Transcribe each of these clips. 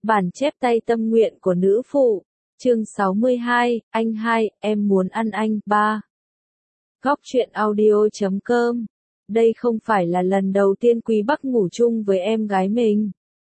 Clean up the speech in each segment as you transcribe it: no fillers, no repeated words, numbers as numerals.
Bản chép tay tâm nguyện của nữ phụ. Chương 62, anh hai, em muốn ăn anh. 3. Góc truyện audio.com. Đây không phải là lần đầu tiên Quý Bắc ngủ chung với em gái mình.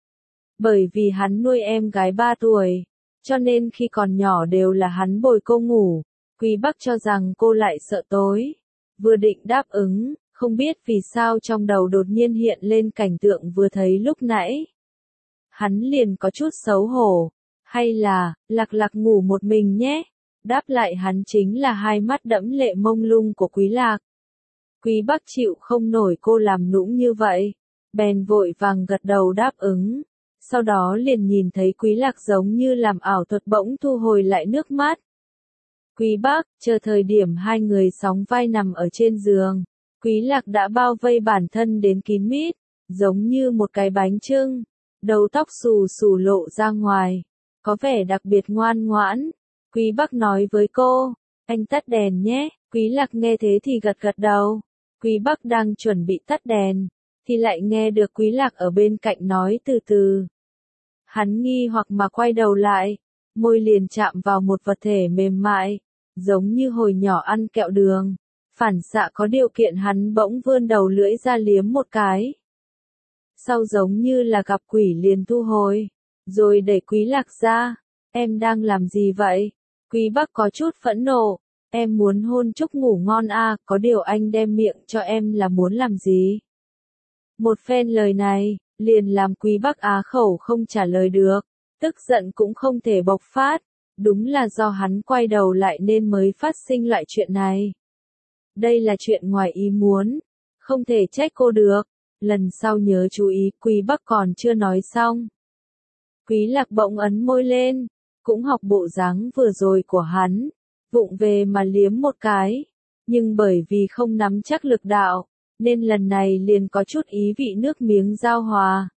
Bởi vì hắn nuôi em gái 3 tuổi, cho nên khi còn nhỏ đều là hắn bồi cô ngủ. Quý Bắc cho rằng cô lại sợ tối. Vừa định đáp ứng, không biết vì sao trong đầu đột nhiên hiện lên cảnh tượng vừa thấy lúc nãy. Hắn liền có chút xấu hổ. Hay là, Lạc Lạc ngủ một mình nhé. Đáp lại hắn chính là hai mắt đẫm lệ mông lung của Quý Lạc. Quý Bắc chịu không nổi cô làm nũng như vậy. Bèn vội vàng gật đầu đáp ứng. Sau đó liền nhìn thấy Quý Lạc giống như làm ảo thuật bỗng thu hồi lại nước mắt. Quý Bắc, chờ thời điểm hai người sóng vai nằm ở trên giường. Quý Lạc đã bao vây bản thân đến kín mít, giống như một cái bánh chưng. Đầu tóc xù xù lộ ra ngoài, có vẻ đặc biệt ngoan ngoãn. Quý Bắc nói với cô, anh tắt đèn nhé. Quý Lạc nghe thế thì gật gật đầu. Quý Bắc đang chuẩn bị tắt đèn, thì lại nghe được Quý Lạc ở bên cạnh nói từ từ. Hắn nghi hoặc mà quay đầu lại, môi liền chạm vào một vật thể mềm mại, giống như hồi nhỏ ăn kẹo đường. Phản xạ có điều kiện hắn bỗng vươn đầu lưỡi ra liếm một cái. Sau giống như là gặp quỷ liền thu hồi, rồi đẩy Quý Lạc ra. Em đang làm gì vậy? Quý Bắc có chút phẫn nộ. Em muốn hôn Trúc ngủ ngon à, có điều anh đem miệng cho em là muốn làm gì? Một phen lời này, liền làm Quý Bắc á khẩu không trả lời được, tức giận cũng không thể bộc phát. Đúng là do hắn quay đầu lại nên mới phát sinh loại chuyện này. Đây là chuyện ngoài ý muốn, không thể trách cô được. Lần sau nhớ chú ý. Quý Bắc còn chưa nói xong. Quý Lạc bỗng ấn môi lên, cũng học bộ dáng vừa rồi của hắn, vụng về mà liếm một cái. Nhưng bởi vì không nắm chắc lực đạo, nên lần này liền có chút ý vị nước miếng giao hòa.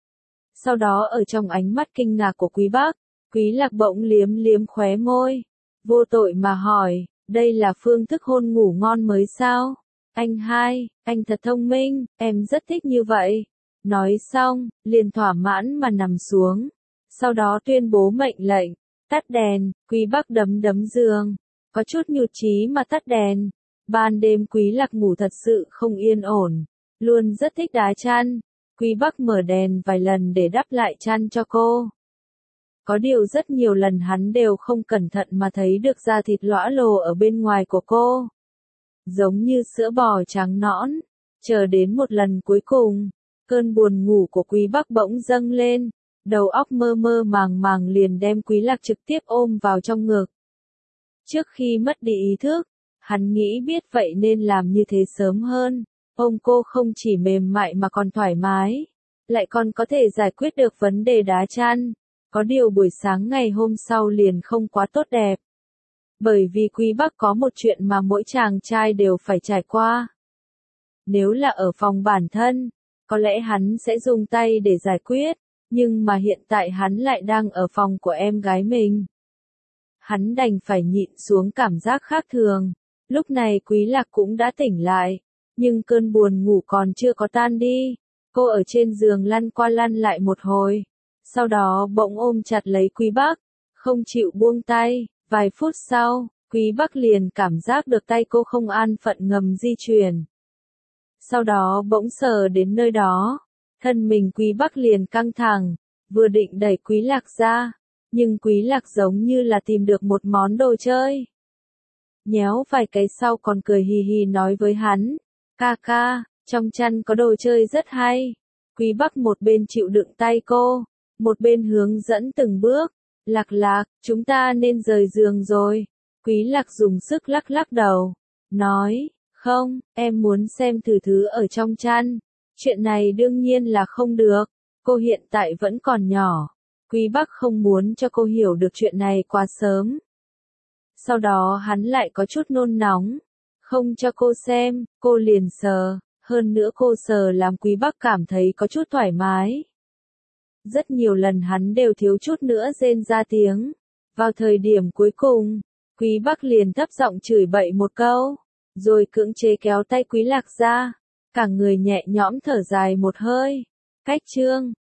Sau đó ở trong ánh mắt kinh ngạc của Quý Bắc, Quý Lạc bỗng liếm liếm khóe môi, vô tội mà hỏi, đây là phương thức hôn ngủ ngon mới sao? Anh hai, anh thật thông minh, em rất thích như vậy. Nói xong, liền thỏa mãn mà nằm xuống. Sau đó tuyên bố mệnh lệnh, tắt đèn. Quý Bắc đấm đấm giường, có chút nhụt chí mà tắt đèn. Ban đêm Quý Lạc ngủ thật sự không yên ổn, luôn rất thích đá chăn. Quý Bắc mở đèn vài lần để đắp lại chăn cho cô. Có điều rất nhiều lần hắn đều không cẩn thận mà thấy được da thịt lõa lồ ở bên ngoài của cô, giống như sữa bò trắng nõn. Chờ đến một lần cuối cùng, cơn buồn ngủ của Quý Bắc bỗng dâng lên, đầu óc mơ mơ màng màng liền đem Quý Lạc trực tiếp ôm vào trong ngực. Trước khi mất đi ý thức, hắn nghĩ biết vậy nên làm như thế sớm hơn, ôm cô không chỉ mềm mại mà còn thoải mái, lại còn có thể giải quyết được vấn đề đá chăn. Có điều buổi sáng ngày hôm sau liền không quá tốt đẹp. Bởi vì Quý Bắc có một chuyện mà mỗi chàng trai đều phải trải qua. Nếu là ở phòng bản thân, có lẽ hắn sẽ dùng tay để giải quyết, nhưng mà hiện tại hắn lại đang ở phòng của em gái mình. Hắn đành phải nhịn xuống cảm giác khác thường. Lúc này Quý Lạc cũng đã tỉnh lại, nhưng cơn buồn ngủ còn chưa có tan đi. Cô ở trên giường lăn qua lăn lại một hồi, sau đó bỗng ôm chặt lấy Quý Bắc, không chịu buông tay. Vài phút sau, Quý Bắc liền cảm giác được tay cô không an phận ngầm di chuyển. Sau đó bỗng sờ đến nơi đó, thân mình Quý Bắc liền căng thẳng, vừa định đẩy Quý Lạc ra, nhưng Quý Lạc giống như là tìm được một món đồ chơi. Nhéo vài cái sau còn cười hì hì nói với hắn, ca ca, trong chăn có đồ chơi rất hay. Quý Bắc một bên chịu đựng tay cô, một bên hướng dẫn từng bước. Lạc Lạc, chúng ta nên rời giường rồi. Quý Lạc dùng sức lắc lắc đầu, nói, không, em muốn xem thử thứ ở trong chăn. Chuyện này đương nhiên là không được, cô hiện tại vẫn còn nhỏ. Quý Bắc không muốn cho cô hiểu được chuyện này quá sớm. Sau đó hắn lại có chút nôn nóng, không cho cô xem, cô liền sờ, hơn nữa cô sờ làm Quý Bắc cảm thấy có chút thoải mái. Rất nhiều lần hắn đều thiếu chút nữa rên ra tiếng. Vào thời điểm cuối cùng, Quý Bắc liền thấp giọng chửi bậy một câu, rồi cưỡng chế kéo tay Quý Lạc ra. Cả người nhẹ nhõm thở dài một hơi. Cách chương